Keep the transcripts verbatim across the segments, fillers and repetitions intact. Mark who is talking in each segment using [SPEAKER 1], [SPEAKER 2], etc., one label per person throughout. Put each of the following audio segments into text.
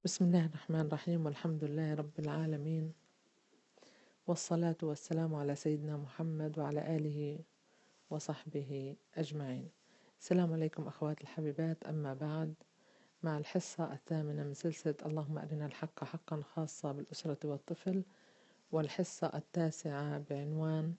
[SPEAKER 1] بسم الله الرحمن الرحيم، والحمد لله رب العالمين، والصلاة والسلام على سيدنا محمد وعلى آله وصحبه أجمعين. السلام عليكم أخواتي الحبيبات. أما بعد، مع الحصة الثامنة من سلسلة اللهم أرنا الحق حقا، خاصة بالأسرة والطفل، والحصة التاسعة بعنوان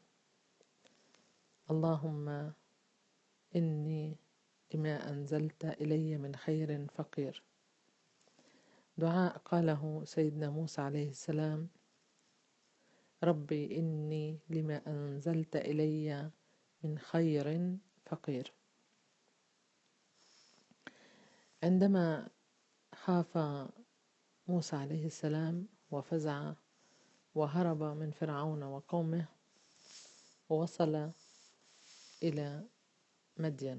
[SPEAKER 1] اللهم إني لما أنزلت إلي من خير فقير. دعاء قاله سيدنا موسى عليه السلام: ربي إني لما أنزلت إلي من خير فقير. عندما خاف موسى عليه السلام وفزع وهرب من فرعون وقومه ووصل إلى مدين،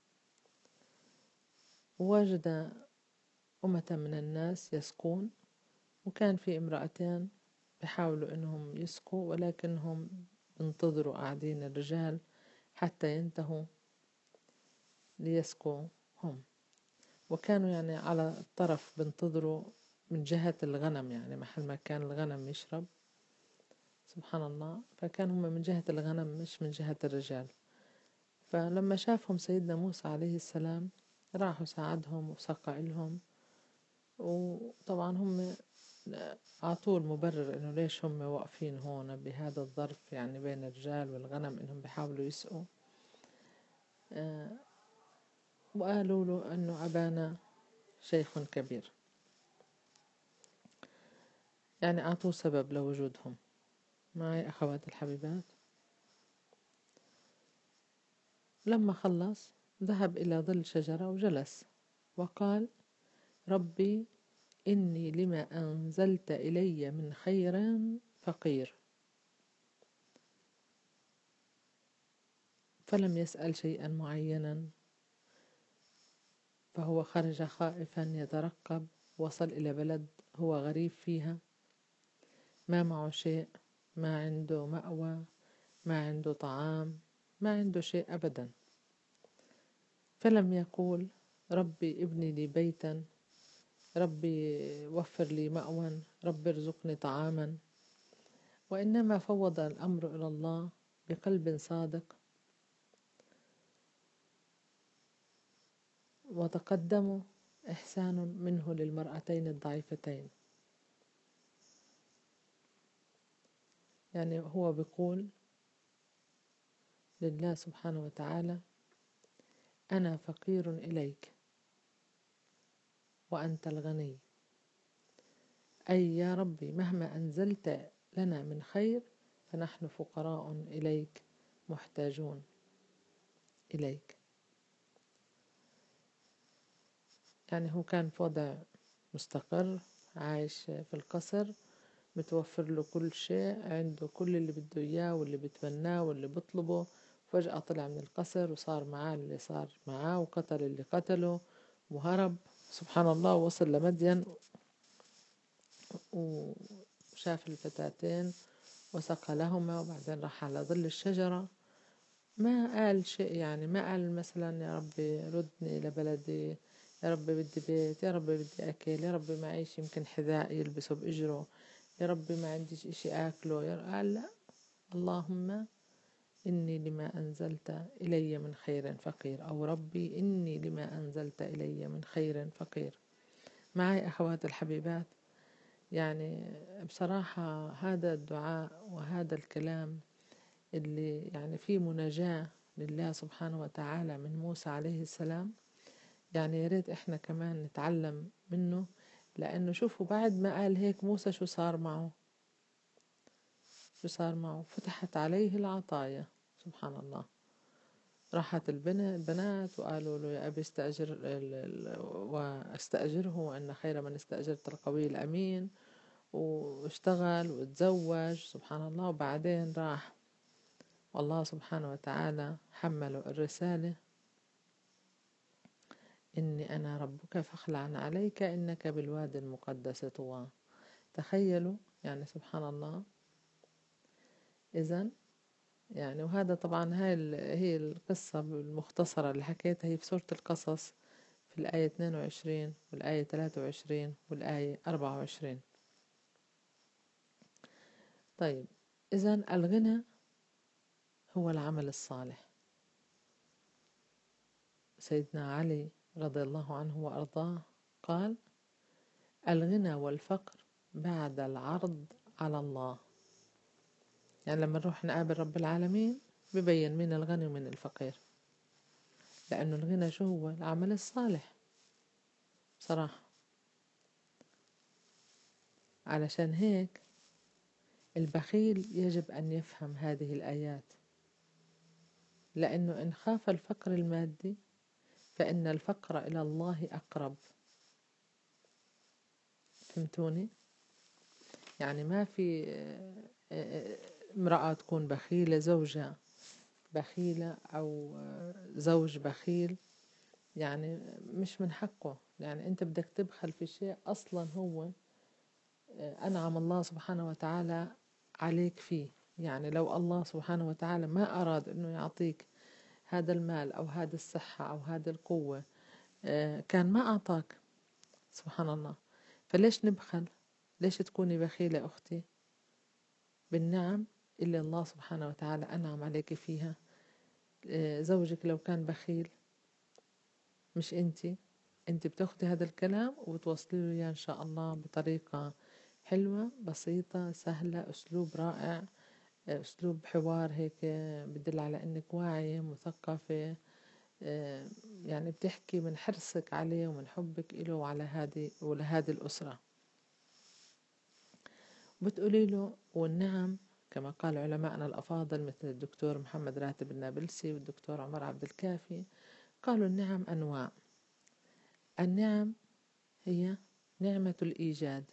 [SPEAKER 1] ووجد أمة من الناس يسقون، وكان في امرأتين بيحاولوا إنهم يسقوا، ولكنهم انتظروا قاعدين الرجال حتى ينتهوا ليسقوا هم، وكانوا يعني على الطرف بنتظروا من جهة الغنم، يعني محل ما كان الغنم يشرب، سبحان الله. فكانوا هم من جهة الغنم مش من جهة الرجال. فلما شافهم سيدنا موسى عليه السلام راحوا ساعدهم وسقى لهم، وطبعا هم أعطوه المبرر إنه ليش هم واقفين هون بهذا الظرف، يعني بين الرجال والغنم، إنهم بيحاولوا يسقوا. آه وقالوا له أنه أبانا شيخ كبير، يعني أعطوه سبب لوجودهم. معي أخوات الحبيبات. لما خلص ذهب إلى ظل شجرة وجلس وقال: ربي إني لما أنزلت إلي من خير فقير. فلم يسأل شيئا معينا، فهو خرج خائفا يترقب. وصل إلى بلد هو غريب فيها، ما معه شيء، ما عنده مأوى، ما عنده طعام، ما عنده شيء أبدا. فلم يقول ربي ابني لي بيتا، ربي وفر لي مأوى، ربي ارزقني طعاما، وإنما فوض الأمر إلى الله بقلب صادق، وتقدم إحسان منه للمرأتين الضعيفتين. يعني هو بيقول لله سبحانه وتعالى: أنا فقير إليك وأنت الغني، أي يا ربي مهما أنزلت لنا من خير فنحن فقراء إليك محتاجون إليك. يعني هو كان في وضع مستقر، عايش في القصر، متوفر له كل شيء، عنده كل اللي بده إياه واللي بتمناه واللي بطلبه. فجأة طلع من القصر وصار معاه اللي صار معاه، وقتل اللي قتله وهرب، سبحان الله. وصل لمدين وشاف الفتاتين وسقى لهما، وبعدين راح على ظل الشجرة. ما قال شيء، يعني ما قال مثلا يا ربي ردني إلى بلدي، يا ربي بدي بيت، يا ربي بدي أكل، يا ربي معيش يمكن حذاء يلبسه بإجره، يا ربي ما عنديش إشي أكله. قال لا، اللهم إني لما أنزلت إلي من خير فقير، أو ربي إني لما أنزلت إلي من خير فقير. معي أخوات الحبيبات، يعني بصراحة هذا الدعاء وهذا الكلام اللي يعني فيه مناجاة لله سبحانه وتعالى من موسى عليه السلام، يعني يا ريت إحنا كمان نتعلم منه. لأنه شوفوا بعد ما قال هيك موسى شو صار معه؟ شو صار معه؟ فتحت عليه العطايا، سبحان الله. راحت البنات وقالوا له يا أبي استأجر واستأجره، وأن خير من استأجرت القوي الأمين، واشتغل وتزوج، سبحان الله. وبعدين راح والله سبحانه وتعالى حمله الرسالة: إني أنا ربك فاخلع عليك إنك بالوادي المقدس طوى. تخيلوا، يعني سبحان الله. إذن يعني، وهذا طبعا هاي هي القصة المختصرة اللي حكيتها، هي في سورة القصص في الآية اثنين وعشرين والآية ثلاثة وعشرين والآية أربعة وعشرين. طيب، إذن الغنى هو العمل الصالح. سيدنا علي رضي الله عنه وأرضاه قال: الغنى والفقر بعد العرض على الله. يعني لما نروح نقابل رب العالمين ببين مين الغني ومين الفقير، لأنه الغنى شو هو؟ العمل الصالح بصراحة. علشان هيك البخيل يجب أن يفهم هذه الآيات، لأنه إن خاف الفقر المادي فإن الفقر إلى الله أقرب. فهمتوني؟ يعني ما في امرأة تكون بخيلة، زوجها بخيلة أو زوج بخيل، يعني مش من حقه. يعني أنت بدك تبخل في شيء أصلا هو أنعم الله سبحانه وتعالى عليك فيه. يعني لو الله سبحانه وتعالى ما أراد أنه يعطيك هذا المال أو هذه الصحة أو هذه القوة كان ما أعطاك، سبحان الله. فليش نبخل؟ ليش تكوني بخيلة أختي بالنعم اللي الله سبحانه وتعالى أنعم عليك فيها؟ زوجك لو كان بخيل، مش أنتي أنت بتاخدي هذا الكلام وبتوصلي له إياه إن شاء الله بطريقة حلوة بسيطة سهلة، أسلوب رائع، أسلوب حوار هيك بدل على أنك واعية مثقفة، يعني بتحكي من حرصك عليه ومن حبك إله وعلى هذه ولهذه الأسرة. بتقولي له والنعم كما قال علماءنا الأفاضل مثل الدكتور محمد راتب النابلسي والدكتور عمر عبد الكافي، قالوا النعم أنواع. النعم هي نعمة الإيجاد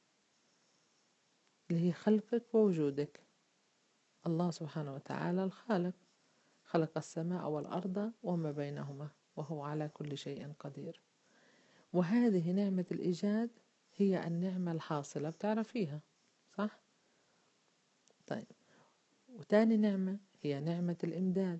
[SPEAKER 1] اللي هي خلقك ووجودك. الله سبحانه وتعالى الخالق، خلق السماء والأرض وما بينهما وهو على كل شيء قدير. وهذه نعمة الإيجاد هي النعمة الحاصلة، بتعرفيها صح؟ طيب، وتاني نعمة هي نعمة الإمداد،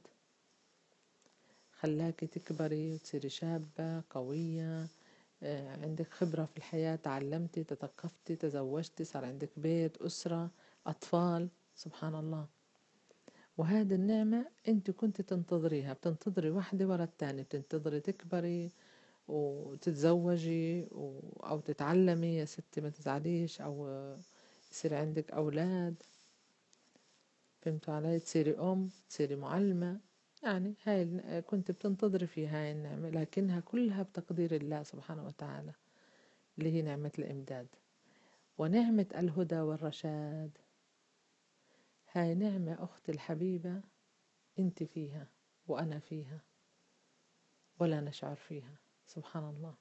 [SPEAKER 1] خلاكي تكبري وتصيري شابة قوية، عندك خبرة في الحياة، تعلمتي تثقفتي تزوجتي صار عندك بيت أسرة أطفال، سبحان الله. وهذه النعمة أنت كنت تنتظريها، بتنتظري واحدة ورا الثانية، بتنتظري تكبري وتتزوجي أو تتعلمي يا ستي ما تزعليش، أو يصير عندك أولاد، فهمتوا علي؟ تصيري أم، تصيري معلمة. يعني هاي كنت بتنتظري في هاي النعمة، لكنها كلها بتقدير الله سبحانه وتعالى اللي هي نعمة الإمداد. ونعمة الهدى والرشاد، هاي نعمة أختي الحبيبة أنت فيها وأنا فيها ولا نشعر فيها، سبحان الله.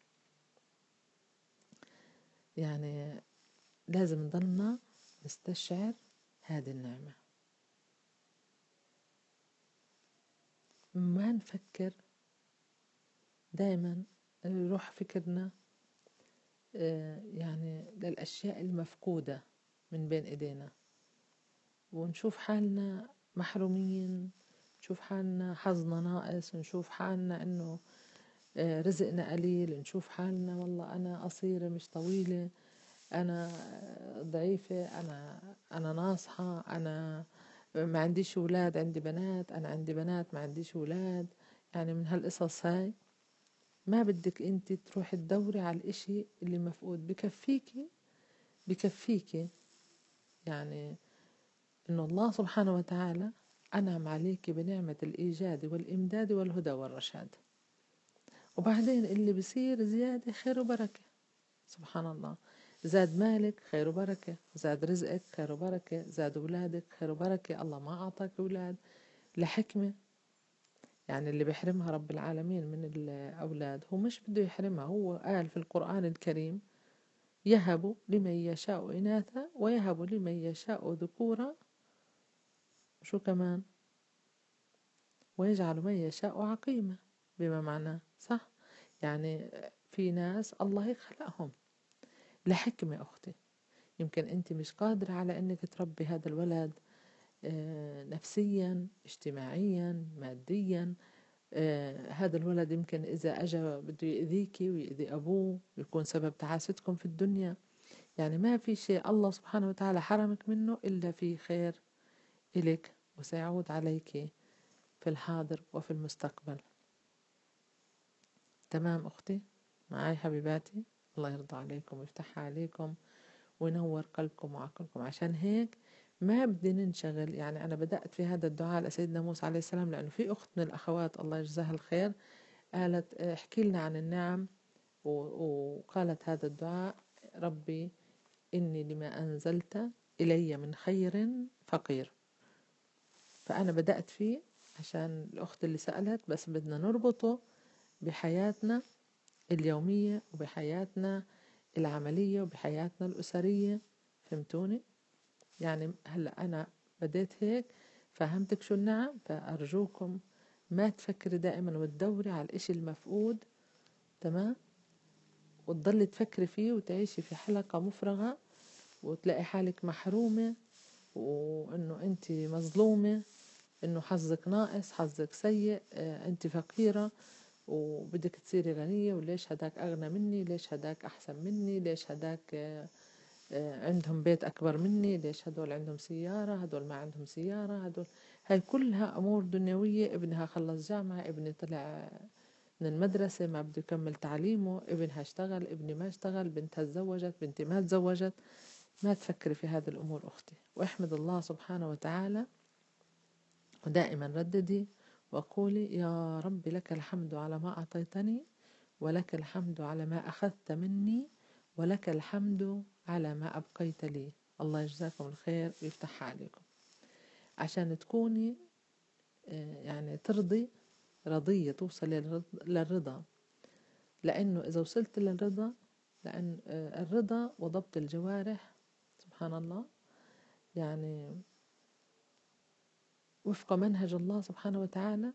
[SPEAKER 1] يعني لازم نضلنا نستشعر هذه النعمة، ما نفكر دايما نروح فكرنا يعني للأشياء المفقودة من بين إيدينا، ونشوف حالنا محرومين، نشوف حالنا حظنا ناقص، نشوف حالنا إنه رزقنا قليل، نشوف حالنا والله أنا قصيرة مش طويلة، أنا ضعيفة، أنا أنا ناصحة، أنا ما عنديش أولاد عندي بنات، أنا عندي بنات ما عنديش أولاد. يعني من هالقصص هاي ما بدك أنت تروحي تدوري على الإشي اللي مفقود. بكفيكي بكفيكي يعني إنه الله سبحانه وتعالى أنعم عليك بنعمة الإيجاد والإمداد والهدى والرشاد. وبعدين اللي بصير زيادة خير وبركة، سبحان الله. زاد مالك خير وبركة، زاد رزقك خير وبركة، زاد أولادك خير وبركة. الله ما أعطاك أولاد لحكمة، يعني اللي بيحرمها رب العالمين من الأولاد هو مش بده يحرمها، هو قال في القرآن الكريم يهب لمن يشاء إناثا ويهب لمن يشاء ذكورا، شو كمان؟ ويجعل من يشاء عقيما، بما معناه صح؟ يعني في ناس الله هيك خلقهم لحكمة أختي. يمكن أنت مش قادرة على أنك تربي هذا الولد نفسيا اجتماعيا ماديا، آه هذا الولد يمكن إذا أجى بده يأذيكي ويأذي أبوه ويكون سبب تعاستكم في الدنيا. يعني ما في شيء الله سبحانه وتعالى حرمك منه إلا في خير إلك وسيعود عليك في الحاضر وفي المستقبل. تمام أختي معاي حبيباتي؟ الله يرضى عليكم ويفتحها عليكم وينور قلبكم وعقلكم. عشان هيك ما بدي ننشغل. يعني أنا بدأت في هذا الدعاء لسيدنا موسى عليه السلام لأنه في أخت من الأخوات الله يجزاها الخير قالت احكي لنا عن النعم، وقالت هذا الدعاء: ربي إني لما أنزلت إلي من خير فقير. فأنا بدأت فيه عشان الأخت اللي سألت، بس بدنا نربطه بحياتنا اليومية وبحياتنا العملية وبحياتنا الأسرية. فهمتوني؟ يعني هلأ أنا بديت هيك فهمتك شو النعم. فأرجوكم ما تفكري دائما وتدوري على الإشي المفقود، تمام، وتضلي تفكري فيه وتعيشي في حلقة مفرغة وتلاقي حالك محرومة وإنه أنت مظلومة، إنه حظك ناقص، حظك سيء، آه أنت فقيرة وبدك تصيري غنية، وليش هداك أغنى مني، ليش هداك أحسن مني، ليش هداك آه آه عندهم بيت أكبر مني، ليش هدول عندهم سيارة هدول ما عندهم سيارة، هدول. هاي كلها أمور دنيوية. ابنها خلص جامعة، ابني طلع من المدرسة ما بده يكمل تعليمه، ابنها اشتغل، ابني ما اشتغل، بنتها تزوجت، بنتي ما تزوجت. ما تفكري في هذه الأمور أختي، واحمد الله سبحانه وتعالى، ودائما رددي وقولي: يا رب لك الحمد على ما أعطيتني، ولك الحمد على ما أخذت مني، ولك الحمد على ما أبقيت لي. الله يجزاكم الخير ويفتحها عليكم عشان تكوني يعني ترضي رضية، توصل للرضا. لأنه إذا وصلت للرضا، لأن الرضا وضبط الجوارح سبحان الله يعني وفق منهج الله سبحانه وتعالى،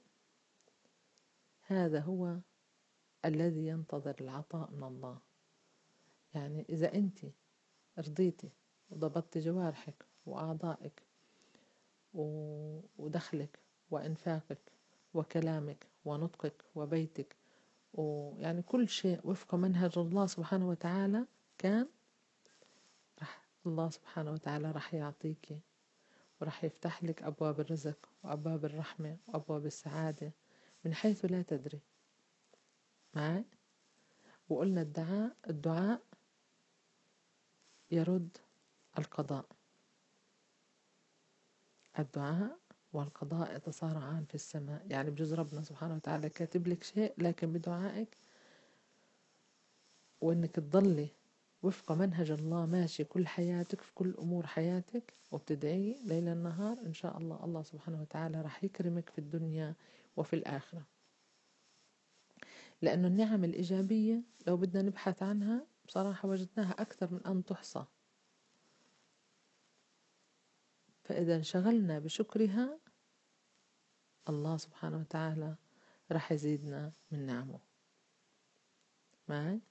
[SPEAKER 1] هذا هو الذي ينتظر العطاء من الله. يعني إذا أنت رضيتي وضبطت جوارحك وأعضائك ودخلك وإنفاقك وكلامك ونطقك وبيتك، ويعني كل شيء وفق منهج الله سبحانه وتعالى، كان رح الله سبحانه وتعالى رح يعطيك ورح يفتح لك أبواب الرزق وأبواب الرحمة وأبواب السعادة من حيث لا تدري. معي؟ وقلنا الدعاء الدعاء يرد القضاء. الدعاء والقضاء يتصارعان في السماء. يعني بجوز ربنا سبحانه وتعالى كاتب لك شيء، لكن بدعائك وإنك تضلي وفق منهج الله ماشي كل حياتك في كل أمور حياتك وبتدعي ليل النهار، إن شاء الله الله سبحانه وتعالى رح يكرمك في الدنيا وفي الآخرة. لأنه النعم الإيجابية لو بدنا نبحث عنها بصراحة وجدناها أكثر من أن تحصى. فإذا انشغلنا بشكرها الله سبحانه وتعالى رح يزيدنا من نعمه. معي؟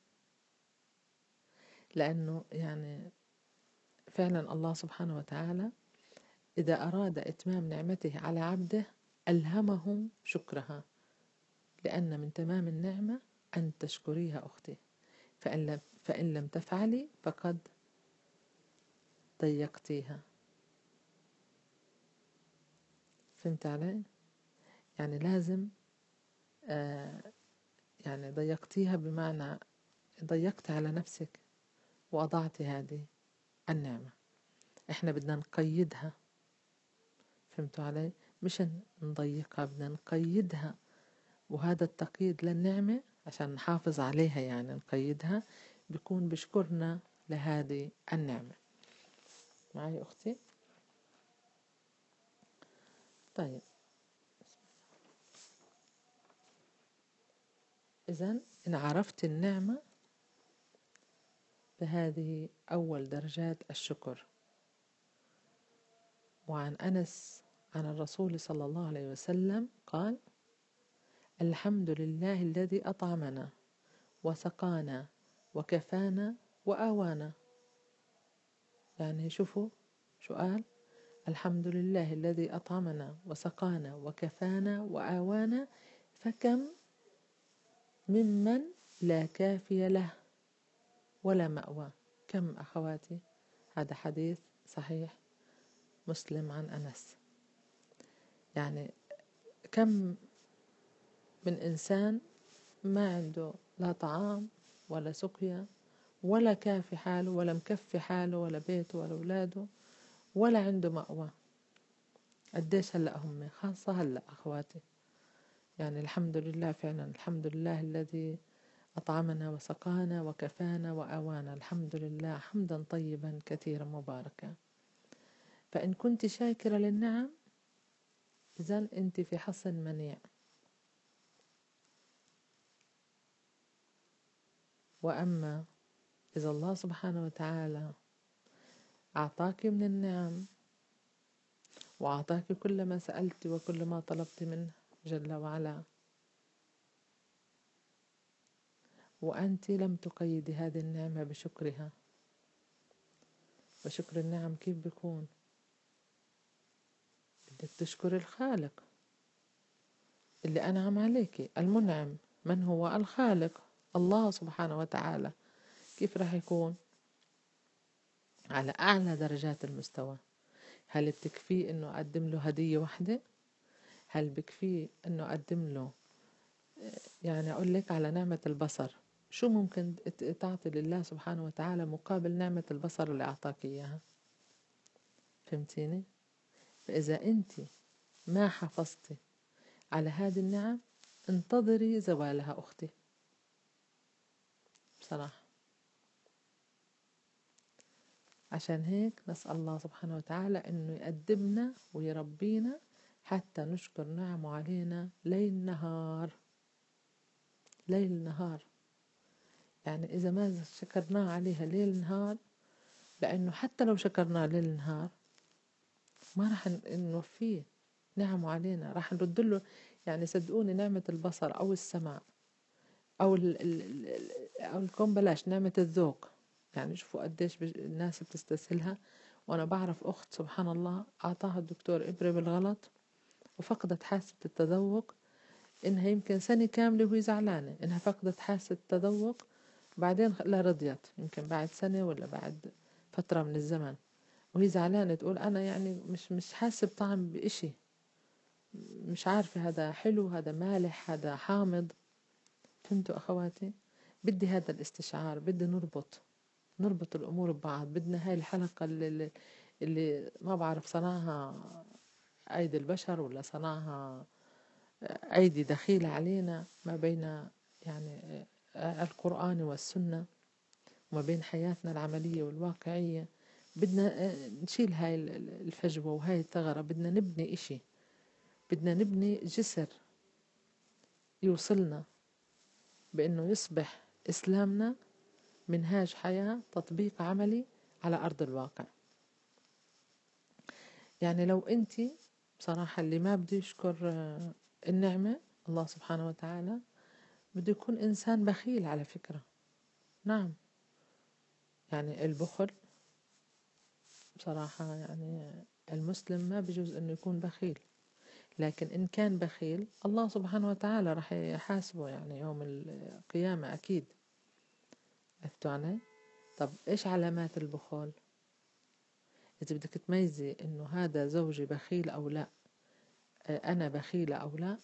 [SPEAKER 1] لأنه يعني فعلا الله سبحانه وتعالى إذا أراد إتمام نعمته على عبده ألهمه شكرها، لأن من تمام النعمة أن تشكريها أختي. فإن لم, فإن لم تفعلي فقد ضيقتيها. فهمت علي؟ يعني لازم آه يعني ضيقتيها بمعنى ضيقت على نفسك وأضعت هذه النعمة. إحنا بدنا نقيدها. فهمتوا علي؟ مش نضيقها، بدنا نقيدها. وهذا التقييد للنعمة عشان نحافظ عليها، يعني نقيدها، بيكون بشكرنا لهذه النعمة. معي أختي؟ طيب إذن إن عرفت النعمة فهذه أول درجات الشكر. وعن أنس عن الرسول صلى الله عليه وسلم قال: الحمد لله الذي أطعمنا وسقانا وكفانا وآوانا. يعني شوفوا شو قال: الحمد لله الذي أطعمنا وسقانا وكفانا وآوانا فكم ممن لا كافي له ولا مأوى. كم أخواتي، هذا حديث صحيح مسلم عن أنس. يعني كم من إنسان ما عنده لا طعام ولا سقيا ولا كافي حاله ولا مكفي حاله ولا بيته ولا أولاده ولا عنده مأوى. قديش هلأ هم، خاصة هلأ أخواتي. يعني الحمد لله، فعلا الحمد لله الذي أطعمنا وسقانا وكفانا وأوانا. الحمد لله حمدا طيبا كثيرا مباركا. فإن كنت شاكرة للنعم إذن أنت في حصن منيع. وأما إذا الله سبحانه وتعالى أعطاك من النعم وأعطاك كل ما سألت وكل ما طلبت منه جل وعلا، وأنت لم تقيدي هذه النعمة بشكرها. وشكر النعم كيف بيكون؟ بدك تشكر الخالق اللي أنعم عليك، المنعم من هو الخالق الله سبحانه وتعالى. كيف راح يكون؟ على أعلى درجات المستوى. هل بتكفيه إنه أقدم له هدية واحدة؟ هل بكفيه إنه أقدم له، يعني أقول لك على نعمة البصر، شو ممكن تعطي لله سبحانه وتعالى مقابل نعمة البصر اللي أعطاك إياها؟ فهمتيني؟ فإذا أنت ما حافظتي على هذه النعم انتظري زوالها أختي بصراحة. عشان هيك نسأل الله سبحانه وتعالى إنه يقدمنا ويربينا حتى نشكر نعمه علينا ليل نهار ليل نهار. يعني إذا ما شكرناه عليها ليل نهار، لأنه حتى لو شكرناه ليل نهار ما راح نوفيه نعمه علينا، راح نرد له. يعني صدقوني نعمة البصر أو السمع أو ال ال أو الكون، بلاش نعمة الذوق. يعني شوفوا قديش الناس بتستسهلها. وأنا بعرف أخت سبحان الله أعطاها الدكتور إبرة بالغلط وفقدت حاسة التذوق، إنها يمكن سنة كاملة وهي زعلانة إنها فقدت حاسة التذوق. بعدين لا رضيت، يمكن بعد سنة ولا بعد فترة من الزمن وهي زعلانة تقول أنا يعني مش مش حاسة بطعم بإشي، مش عارفة هذا حلو هذا مالح هذا حامض. فهمتوا أخواتي؟ بدي هذا الاستشعار، بدي نربط نربط الأمور ببعض. بدنا هاي الحلقة اللي, اللي ما بعرف صنعها أيدي البشر ولا صنعها أيدي دخيلة علينا، ما بين يعني القرآن والسنة وما بين حياتنا العملية والواقعية. بدنا نشيل هاي الفجوة وهاي الثغرة. بدنا نبني إشي، بدنا نبني جسر يوصلنا بأنه يصبح إسلامنا منهاج حياة تطبيق عملي على أرض الواقع. يعني لو أنت بصراحة اللي ما بده يشكر النعمة الله سبحانه وتعالى بده يكون إنسان بخيل على فكرة. نعم، يعني البخل بصراحة يعني المسلم ما بيجوز أنه يكون بخيل، لكن إن كان بخيل الله سبحانه وتعالى رح يحاسبه يعني يوم القيامة أكيد. عرفتوا علي؟ طب إيش علامات البخل؟ إذا بدك تميزي إنه هذا زوجي بخيل أو لا، أنا بخيلة أو لا،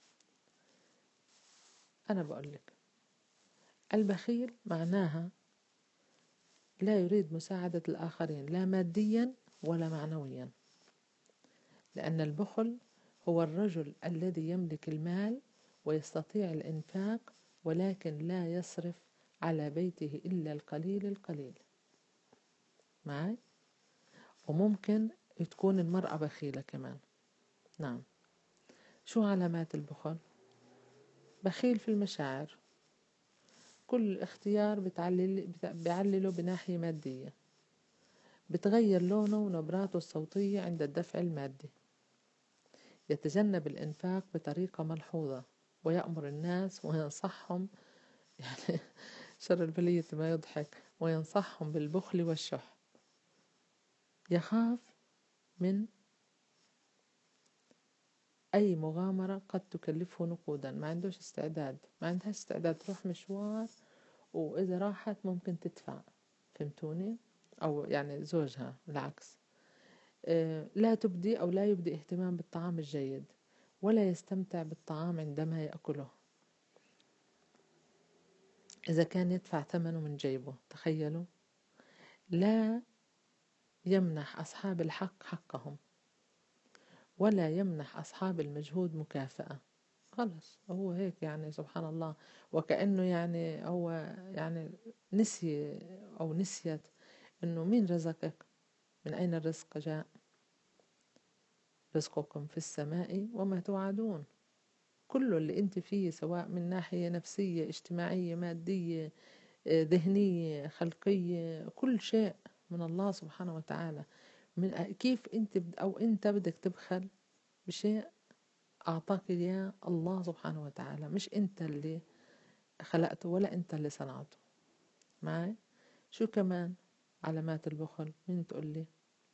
[SPEAKER 1] أنا بقولك البخيل معناها لا يريد مساعدة الآخرين لا ماديا ولا معنويا. لأن البخل هو الرجل الذي يملك المال ويستطيع الإنفاق ولكن لا يصرف على بيته إلا القليل القليل. معي؟ وممكن تكون المرأة بخيلة كمان. نعم. شو علامات البخل؟ بخيل في المشاعر، كل اختيار بتعلل بيعلله بناحية مادية، بتغير لونه ونبراته الصوتية عند الدفع المادي، يتجنب الإنفاق بطريقة ملحوظة ويأمر الناس وينصحهم يعني شر البلية ما يضحك، وينصحهم بالبخل والشح، يخاف من أي مغامرة قد تكلفه نقودا، ما عندوش استعداد، ما عندهاش استعداد تروح مشوار وإذا راحت ممكن تدفع. فهمتوني؟ أو يعني زوجها بالعكس. آه، لا تبدي أو لا يبدي اهتمام بالطعام الجيد، ولا يستمتع بالطعام عندما يأكله إذا كان يدفع ثمنه من جيبه. تخيلوا. لا يمنح أصحاب الحق حقهم، ولا يمنح أصحاب المجهود مكافأة. خلص هو هيك يعني، سبحان الله. وكأنه يعني هو يعني نسي أو نسيت إنه مين رزقك، من أين الرزق جاء، رزقكم في السماء وما توعدون. كله اللي انت فيه سواء من ناحية نفسية اجتماعية مادية ذهنية خلقية، كل شيء من الله سبحانه وتعالى. من كيف انت او انت بدك تبخل بشيء أعطاك إياه الله سبحانه وتعالى، مش أنت اللي خلقته ولا أنت اللي صنعته. معي؟ شو كمان علامات البخل؟ مين تقول لي؟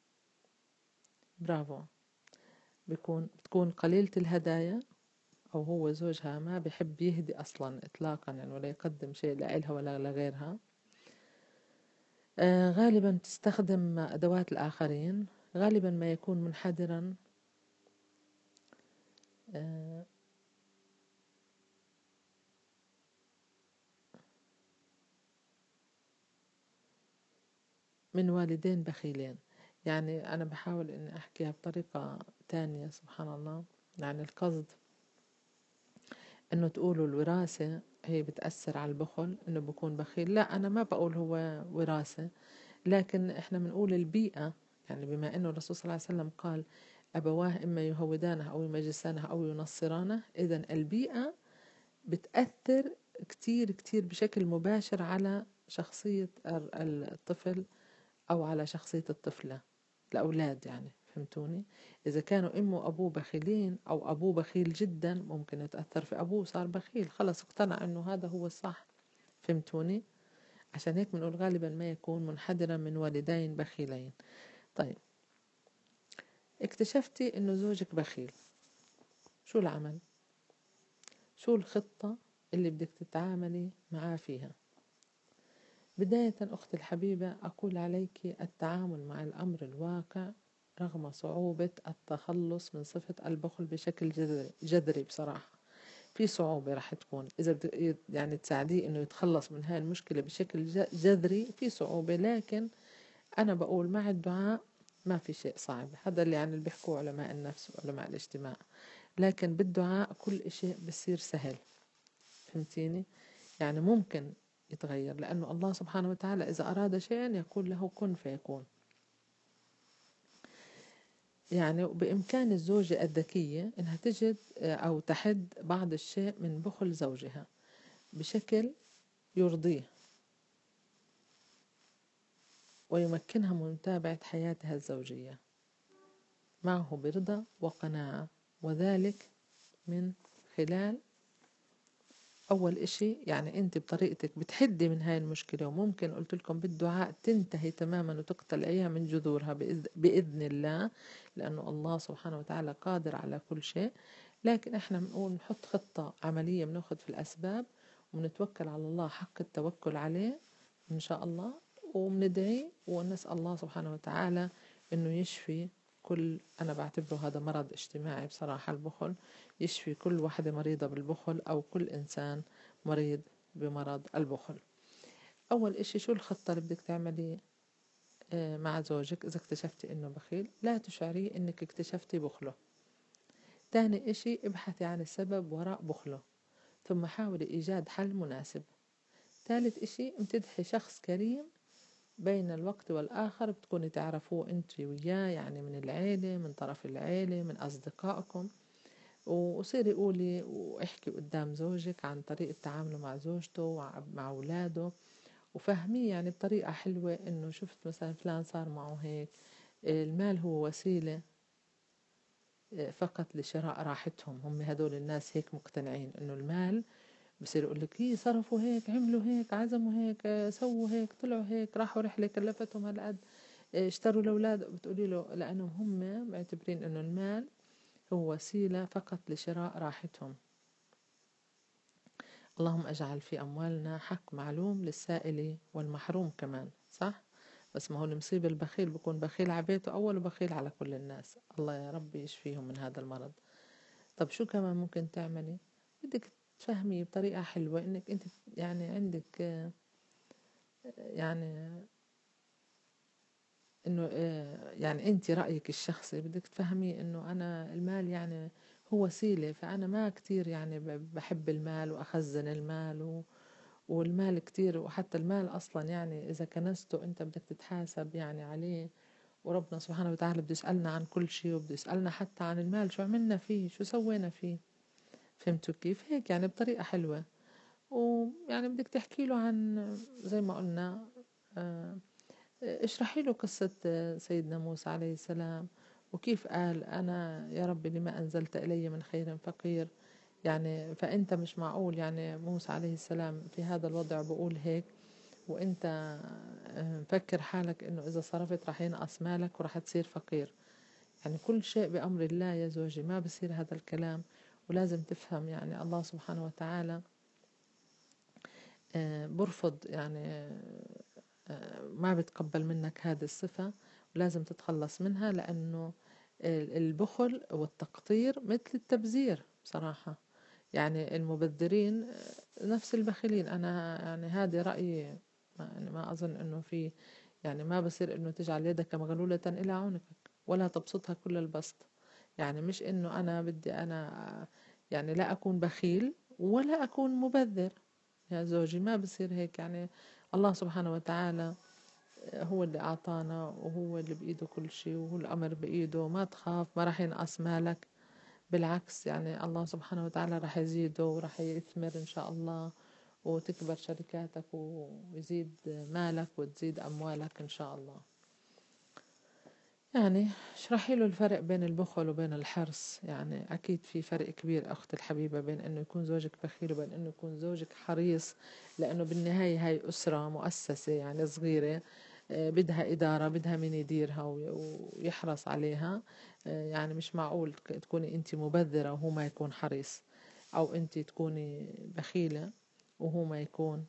[SPEAKER 1] برافو. بيكون بتكون قليلة الهدايا، أو هو زوجها ما بحب يهدي أصلا إطلاقا يعني، ولا يقدم شيء لإلها ولا لغيرها. آه غالبا تستخدم أدوات الآخرين، غالبا ما يكون منحدرا. آه من والدين بخيلين. يعني أنا بحاول إني أحكيها بطريقة تانية، سبحان الله. يعني القصد إنه تقولوا الوراثة هي بتأثر على البخل، إنه بكون بخيل. لا، أنا ما بقول هو وراثة، لكن إحنا بنقول البيئة. يعني بما إنه الرسول صلى الله عليه وسلم قال أبواه إما يهودانه أو يمجسانه أو ينصرانه، إذن البيئة بتأثر كتير كتير بشكل مباشر على شخصية الطفل أو على شخصية الطفلة، الأولاد يعني. فهمتوني؟ إذا كانوا أمه وأبوه بخيلين أو أبوه بخيل جدا، ممكن يتأثر في أبوه، صار بخيل، خلص اقتنع أنه هذا هو الصح. فهمتوني؟ عشان هيك بنقول غالبا ما يكون منحدرا من والدين بخيلين. طيب، اكتشفتي أنه زوجك بخيل، شو العمل؟ شو الخطة اللي بدك تتعاملي معاه فيها؟ بداية أختي الحبيبة، أقول عليك التعامل مع الأمر الواقع رغم صعوبة التخلص من صفة البخل بشكل جذري, جذري بصراحة. في صعوبة رح تكون إذا يعني تساعديه إنه يتخلص من هاي المشكلة بشكل جذري، في صعوبة، لكن أنا بقول مع الدعاء ما في شيء صعب. هذا اللي يعني اللي بيحكوا علماء النفس وعلماء الاجتماع. لكن بالدعاء كل شيء بصير سهل. فهمتيني؟ يعني ممكن يتغير، لأنه الله سبحانه وتعالى إذا أراد شيئا يقول له كن فيكون. يعني بإمكان الزوجة الذكية إنها تجد أو تحد بعض الشيء من بخل زوجها بشكل يرضيه ويمكنها من متابعة حياتها الزوجية معه برضا وقناعة، وذلك من خلال أول إشي يعني أنت بطريقتك بتحدي من هاي المشكلة، وممكن قلت لكم بالدعاء تنتهي تماما وتقتلعيها من جذورها بإذن الله، لأنه الله سبحانه وتعالى قادر على كل شيء. لكن إحنا بنقول نحط خطة عملية، بناخد في الأسباب وبنتوكل على الله حق التوكل عليه إن شاء الله، وبندعي ونسأل الله سبحانه وتعالى إنه يشفي كل، أنا بعتبره هذا مرض اجتماعي بصراحة البخل، يشفي كل واحدة مريضة بالبخل أو كل إنسان مريض بمرض البخل. أول إشي، شو الخطة اللي بدك تعملي مع زوجك إذا اكتشفتي إنه بخيل؟ لا تشعريه إنك اكتشفتي بخله. تاني إشي، ابحثي عن السبب وراء بخله، ثم حاولي إيجاد حل مناسب. ثالث إشي، امتدحي شخص كريم بين الوقت والآخر بتكوني تعرفوه أنت وياه، يعني من العيلة، من طرف العيلة، من أصدقائكم، وصيري قولي واحكي قدام زوجك عن طريقة تعامله مع زوجته ومع أولاده، وفهميه يعني بطريقة حلوة إنه شفت مثلا فلان صار معه هيك. المال هو وسيلة فقط لشراء راحتهم، هم هدول الناس هيك مقتنعين إنه المال بصير يقول لك هي صرفوا هيك، عملوا هيك، عزموا هيك، سووا هيك، طلعوا هيك، راحوا رحلة كلفتهم هالقد، اشتروا الأولاد. بتقولي له لأنهم هم معتبرين إنه المال هو وسيلة فقط لشراء راحتهم. اللهم اجعل في أموالنا حق معلوم للسائل والمحروم كمان، صح؟ بس ما هو المصيبة البخيل بيكون بخيل على بيته أول وبخيل على كل الناس. الله يا رب يشفيهم من هذا المرض. طب شو كمان ممكن تعملي؟ بدك تفهمي بطريقة حلوة انك انت يعني عندك آه، يعني انه آه، يعني انت رأيك الشخصي بدك تفهمي انه انا المال يعني هو وسيلة، فانا ما كتير يعني ب- بحب المال واخزن المال و والمال كتير، وحتى المال اصلا يعني اذا كنسته انت بدك تتحاسب يعني عليه، وربنا سبحانه وتعالى بده يسألنا عن كل شيء، وبده يسألنا حتى عن المال شو عملنا فيه، شو سوينا فيه. فهمتوا كيف؟ هيك يعني بطريقة حلوة. ويعني بدك تحكي له عن زي ما قلنا آه، اشرحي له قصة آه، سيدنا موسى عليه السلام، وكيف قال أنا يا رب لما أنزلت إلي من خير فقير. يعني فأنت مش معقول يعني موسى عليه السلام في هذا الوضع بقول هيك، وأنت آه، مفكر حالك إنه إذا صرفت رح ينقص مالك ورح تصير فقير. يعني كل شيء بأمر الله يا زوجي، ما بصير هذا الكلام. ولازم تفهم يعني الله سبحانه وتعالى آه، برفض يعني آه، ما بتقبل منك هذه الصفة، ولازم تتخلص منها، لأنه البخل والتقطير مثل التبذير بصراحة. يعني المبذرين آه، نفس البخيلين. أنا يعني هذه رأيي، ما, يعني ما أظن أنه في يعني ما بصير أنه تجعل يدك مغلولة إلى عنقك ولا تبسطها كل البسط. يعني مش أنه أنا بدي أنا يعني لا أكون بخيل ولا أكون مبذر يا زوجي، ما بصير هيك. يعني الله سبحانه وتعالى هو اللي أعطانا، وهو اللي بإيده كل شيء، وهو الأمر بإيده. ما تخاف، ما راح ينقص مالك، بالعكس يعني الله سبحانه وتعالى راح يزيده وراح يثمر إن شاء الله، وتكبر شركاتك ويزيد مالك وتزيد أموالك إن شاء الله. يعني اشرحي له الفرق بين البخل وبين الحرص. يعني أكيد في فرق كبير أختي الحبيبة بين إنه يكون زوجك بخيل وبين إنه يكون زوجك حريص، لأنه بالنهاية هاي أسرة مؤسسة يعني صغيرة، آه، بدها إدارة، بدها من يديرها ويحرص عليها. آه، يعني مش معقول تكوني أنت مبذرة وهو ما يكون حريص، أو أنت تكوني بخيلة وهو ما يكون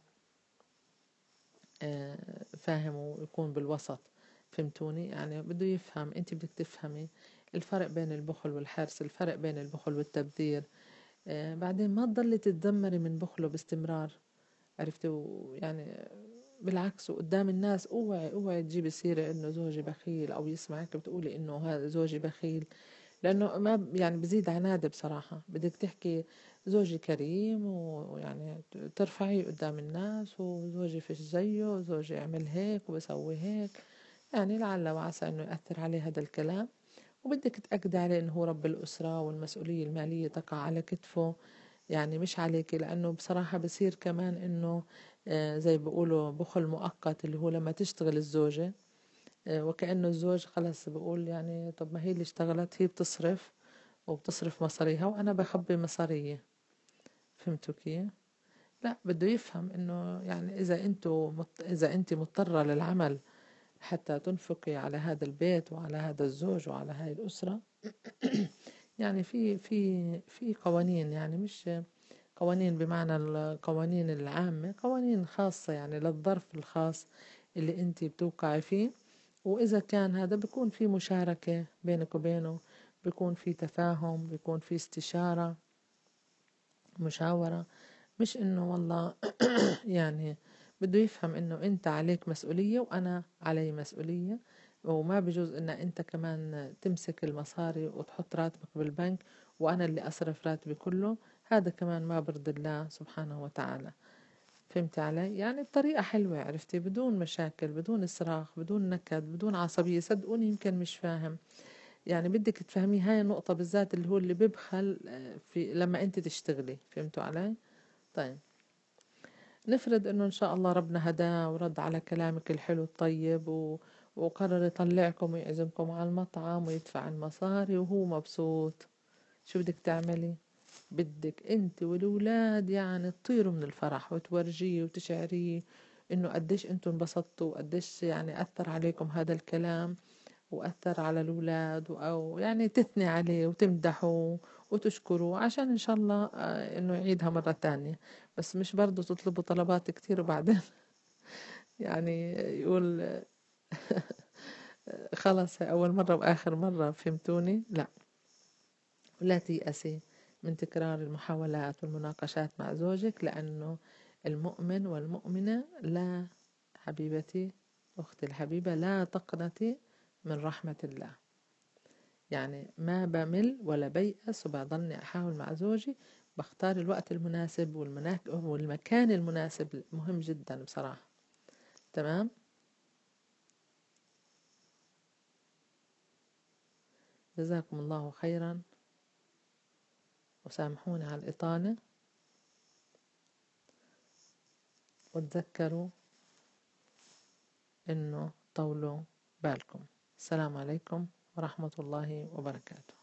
[SPEAKER 1] آه، فاهم ويكون بالوسط. فهمتوني؟ يعني بده يفهم، انت بدك تفهمي الفرق بين البخل والحرص، الفرق بين البخل والتبذير. آه بعدين ما تضلي تتذمري من بخله باستمرار، عرفتي؟ يعني بالعكس، وقدام الناس اوعي اوعي تجيبي سيرة انه زوجي بخيل، او يسمعك بتقولي انه هذا زوجي بخيل، لانه ما يعني بزيد عنادة بصراحة. بدك تحكي زوجي كريم، ويعني ترفعيه قدام الناس، وزوجي فيش زيه، وزوجي يعمل هيك وبسوي هيك، يعني لعل وعسى انه يأثر عليه هذا الكلام. وبدك تأكد عليه انه هو رب الأسرة، والمسؤولية المالية تقع على كتفه، يعني مش عليك. لأنه بصراحة بصير كمان انه آه، زي بيقولوا بخل مؤقت، اللي هو لما تشتغل الزوجة آه، وكأنه الزوج خلص بقول يعني طب ما هي اللي اشتغلت، هي بتصرف وبتصرف مصاريها وأنا بخبي مصاريي. فهمتوا كيف؟ لا، بده يفهم إنه يعني إذا أنتوا مط... إذا أنت مضطرة للعمل حتى تنفقي على هذا البيت وعلى هذا الزوج وعلى هاي الأسرة، يعني في في في قوانين، يعني مش قوانين بمعنى القوانين العامة، قوانين خاصة يعني للظرف الخاص اللي أنت بتوقعي فيه. وإذا كان هذا بيكون في مشاركة بينك وبينه، بيكون في تفاهم، بيكون في استشارة، مشاورة. مش إنه والله يعني بده يفهم إنه أنت عليك مسؤولية وأنا علي مسؤولية، وما بجوز إن أنت كمان تمسك المصاري وتحط راتبك بالبنك وأنا اللي أصرف راتبي كله. هذا كمان ما برضي الله سبحانه وتعالى. فهمت علي؟ يعني بطريقة حلوة، عرفتي؟ بدون مشاكل، بدون صراخ، بدون نكد، بدون عصبية. صدقوني يمكن مش فاهم، يعني بدك تفهمي هاي النقطة بالذات، اللي هو اللي ببخل آه، في لما انت تشتغلي. فهمتوا علي؟ طيب، نفرض انه ان شاء الله ربنا هداه ورد على كلامك الحلو الطيب و... وقرر يطلعكم ويعزمكم على المطعم ويدفع المصاري وهو مبسوط. شو بدك تعملي؟ بدك انت والولاد يعني تطيروا من الفرح، وتورجيه وتشعريه انه قديش انتم انبسطتوا، وقديش يعني اثر عليكم هذا الكلام، وأثر على الأولاد، أو يعني تثني عليه وتمدحه وتشكره عشان إن شاء الله آه، إنه يعيدها مرة تانية. بس مش برضو تطلبوا طلبات كتير وبعدين يعني يقول خلص هي أول مرة وآخر مرة، فهمتوني؟ لا. ولا تيأسي من تكرار المحاولات والمناقشات مع زوجك، لأنه المؤمن والمؤمنة لا، حبيبتي أختي الحبيبة، لا تقنطي من رحمة الله. يعني ما بمل ولا بيأس وبضلني أحاول مع زوجي، بختار الوقت المناسب والمناك والمكان المناسب، مهم جدا بصراحة. تمام. جزاكم الله خيرا، وسامحوني على الإطالة، وتذكروا إنه طولوا بالكم. السلام عليكم ورحمة الله وبركاته.